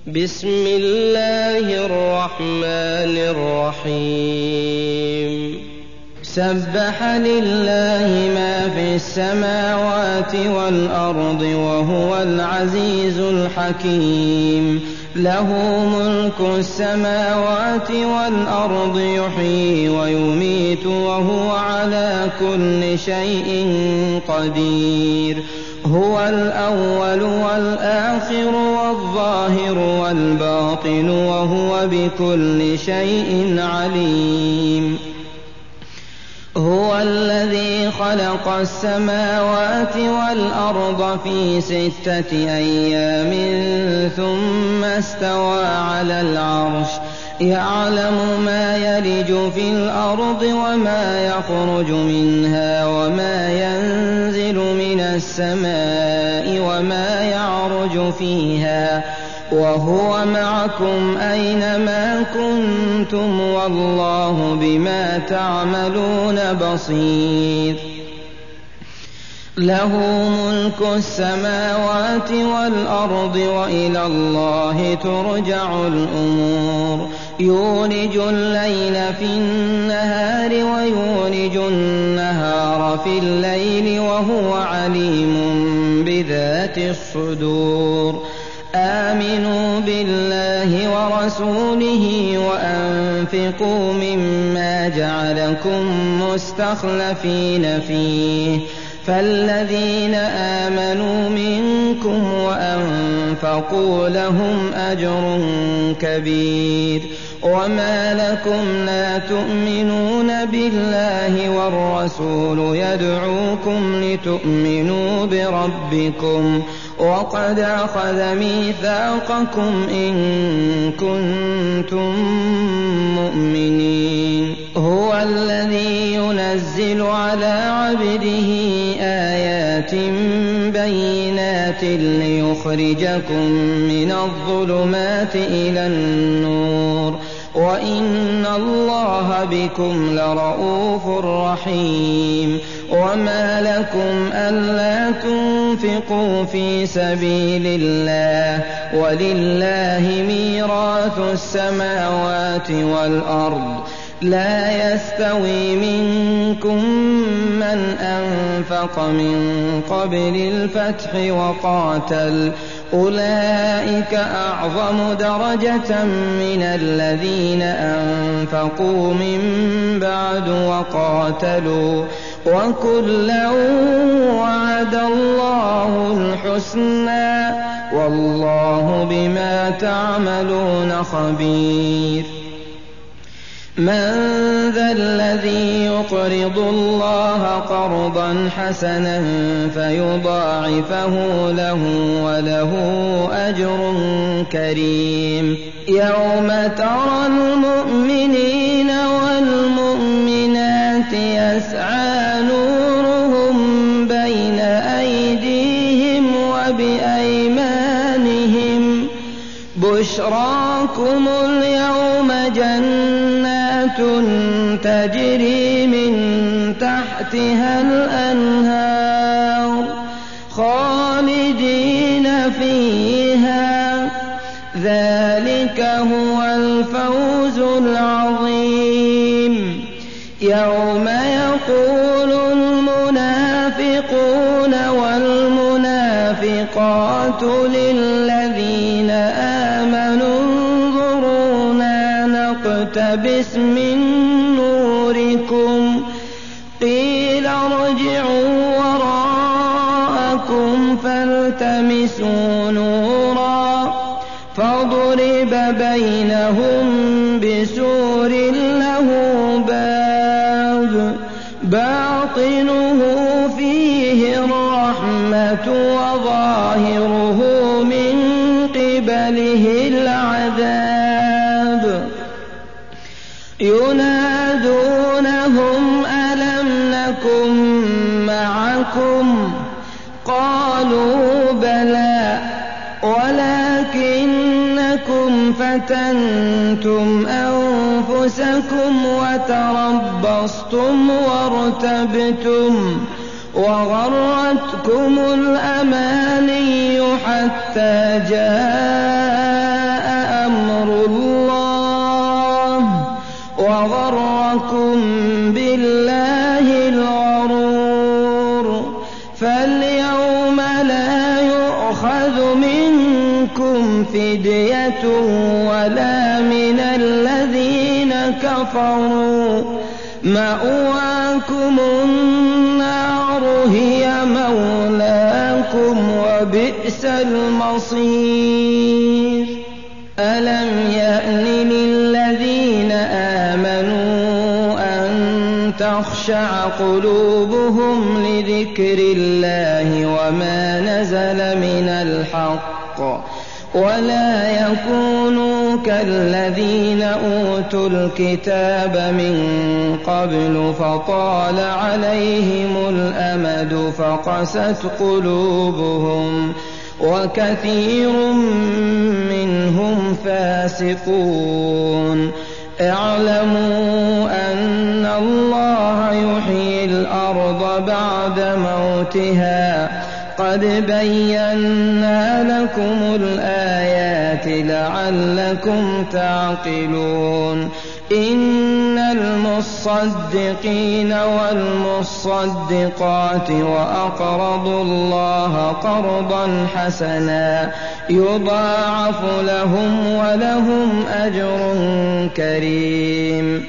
بسم الله الرحمن الرحيم سبح لله ما في السماوات والأرض وهو العزيز الحكيم له ملك السماوات والأرض يحيي ويميت وهو على كل شيء قدير هو الأول والآخر والظاهر والباطن وهو بكل شيء عليم هو الذي خلق السماوات والأرض في 6 أيام ثم استوى على العرش يعلم ما يلج في الأرض وما يخرج منها وما ينزل من السماء وما يعرج فيها وهو معكم أينما كنتم والله بما تعملون بصير له ملك السماوات والأرض وإلى الله ترجع الأمور يولج الليل في النهار ويولج النهار في الليل وهو عليم بذات الصدور آمنوا بالله ورسوله وأنفقوا مما جعلكم مستخلفين فيه فالذين آمنوا منكم وأنفقوا لهم أجر كبير وما لكم لا تؤمنون بالله والرسول يدعوكم لتؤمنوا بربكم وقد أخذ ميثاقكم إن كنتم مؤمنين هو الذي ينزل على عبده آيات بينات ليخرجكم من الظلمات إلى النور وإن الله بكم لرءوف رحيم وما لكم ألا تنفقوا في سبيل الله ولله ميراث السماوات والأرض لا يستوي منكم من أنفق من قبل الفتح وقاتل أولئك أعظم درجة من الذين أنفقوا من بعد وقاتلوا وكلا وعد الله الحسنى والله بما تعملون خبير من ذا الذي يقرض الله قرضا حسنا فيضاعفه له وله أجر كريم يوم ترى المؤمنين والمؤمنات يسعى نورهم بين أيديهم وبأيمانهم بشراكم اليوم جنات تجري من تحتها الأنهار خالدين فيها ذلك هو الفوز العظيم يوم يقول المنافقون والمنافقات للذين آمنوا انظرونا نقتبس من نوركم قيل ارجعوا وراءكم فالتمسوا نورا فضرب بينهم بسور له باب باطنه فيه الرحمة وظاهره من قبله العذاب ينادونهم ألم نكن معكم قالوا بلى ولكنكم فتنتم أنفسكم وتربصتم وارتبتم وغرتكم الأماني حتى جاء وغركم بالله الغرور فاليوم لا يؤخذ منكم فدية ولا من الذين كفروا مأواكم النار هي مولاكم وبئس المصير ألم يأن للذين آمنوا أن تخشع قلوبهم لذكر الله وما نزل من الحق ولا يكونوا كالذين أوتوا الكتاب من قبل فطال عليهم الأمد فقست قلوبهم وكثير منهم فاسقون اعلموا أن الله يحيي الأرض بعد موتها قد بينا لكم الآيات لعلكم تعقلون إن المصدقين والمصدقات وأقرضوا الله قرضا حسنا يضاعف لهم ولهم أجر كريم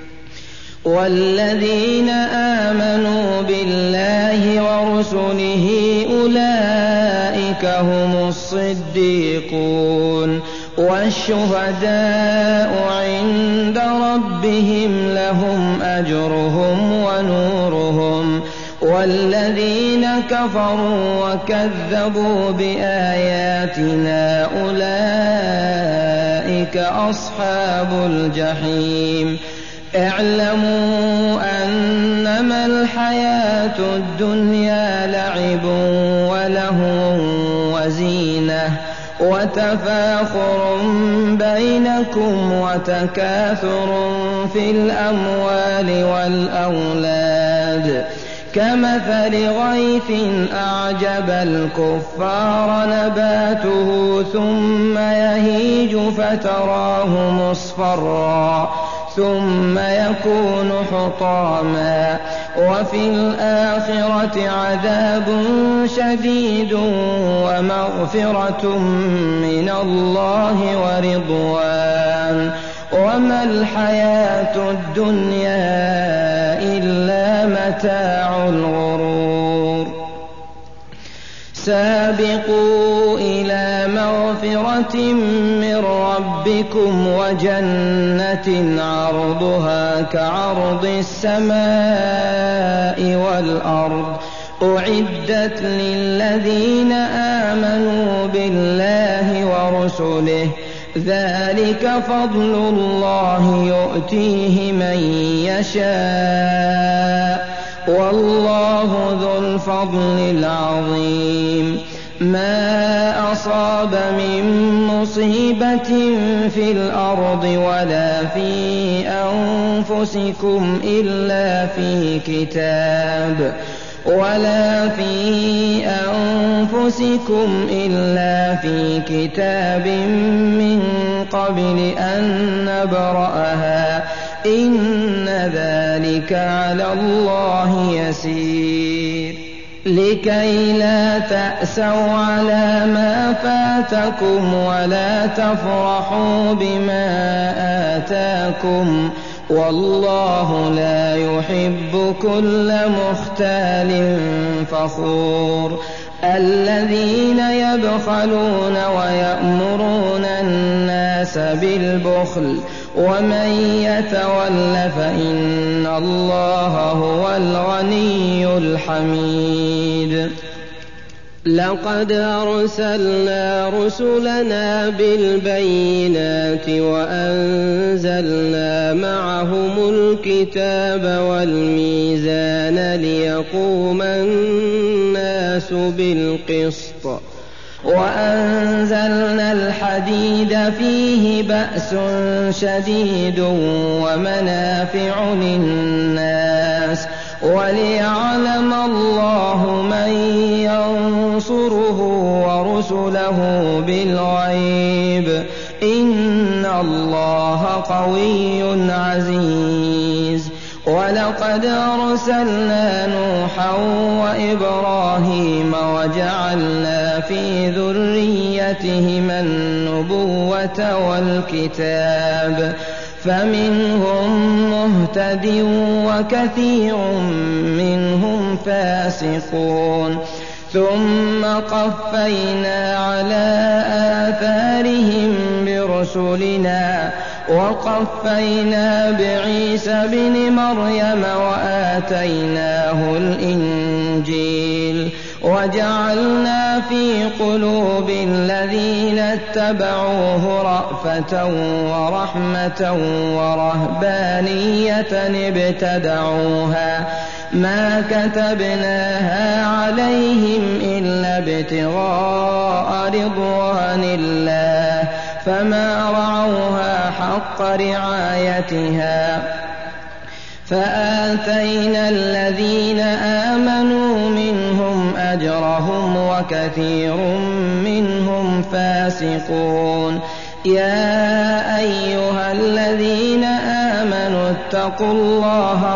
والذين آمنوا بالله ورسله أولئك هم الصديقون والشهداء عند ربهم لهم أجرهم ونورهم والذين كفروا وكذبوا بآياتنا أولئك أصحاب الجحيم اعلموا أنما الحياة الدنيا لعب ولهو وزينة وتفاخر بينكم وتكاثر في الأموال والأولاد كمثل غيث أعجب الكفار نباته ثم يهيج فتراه مصفرا ثم يكون حطاما وفي الآخرة عذاب شديد ومغفرة من الله ورضوان وما الحياة الدنيا إلا متاع الغرور سابقوا إلى مغفرة من ربكم وجنة عرضها كعرض السماء والأرض أعدت للذين آمنوا بالله ورسله ذلك فضل الله يؤتيه من يشاء والله ذو الفضل العظيم ما أصاب من مصيبة في الأرض ولا في أنفسكم إلا في كتاب من قبل أن نبرأها إن ذلك على الله يسير لكي لا تأسوا على ما فاتكم ولا تفرحوا بما آتاكم والله لا يحب كل مختال فخور الذين يبخلون ويأمرون الناس بالبخل ومن يتول فإن الله هو الغني الحميد لقد أرسلنا رسلنا بالبينات وأنزلنا معهم الكتاب والميزان ليقوم الناس بالقسط وأنزلنا الحديد فيه بأس شديد ومنافع للناس وليعلم الله من ينصره ورسله بالغيب إن الله قوي عزيز ولقد أرسلنا نوحا وإبراهيم وجعلنا في ذريتهما النبوة والكتاب فمنهم مهتد وكثير منهم فاسقون ثم قفينا على آثارهم برسلنا وقفينا بعيسى بن مريم وآتيناه الإنجيل وجعلنا في قلوب الذين اتبعوه رأفة ورحمة ورهبانية ابتدعوها ما كتبناها عليهم إلا ابتغاء رضوان الله فما رعوها حق رعايتها فآتينا الذين آمنوا منهم أجرهم وكثير منهم فاسقون يا أيها الذين آمنوا اتقوا الله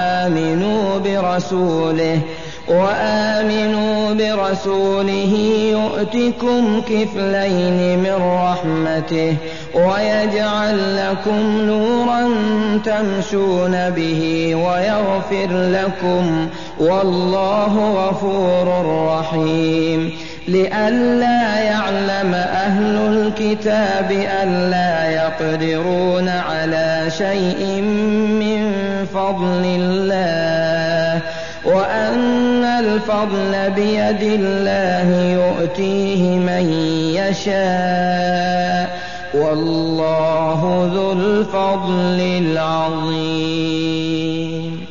وآمنوا برسوله يؤتكم كفلين من رحمته ويجعل لكم نورا تمشون به ويغفر لكم والله غفور رحيم لئلا يعلم أهل الكتاب ألا يقدرون على شيء من فضل الله وأن الفضل بيد الله يؤتيه من يشاء والله ذو الفضل العظيم.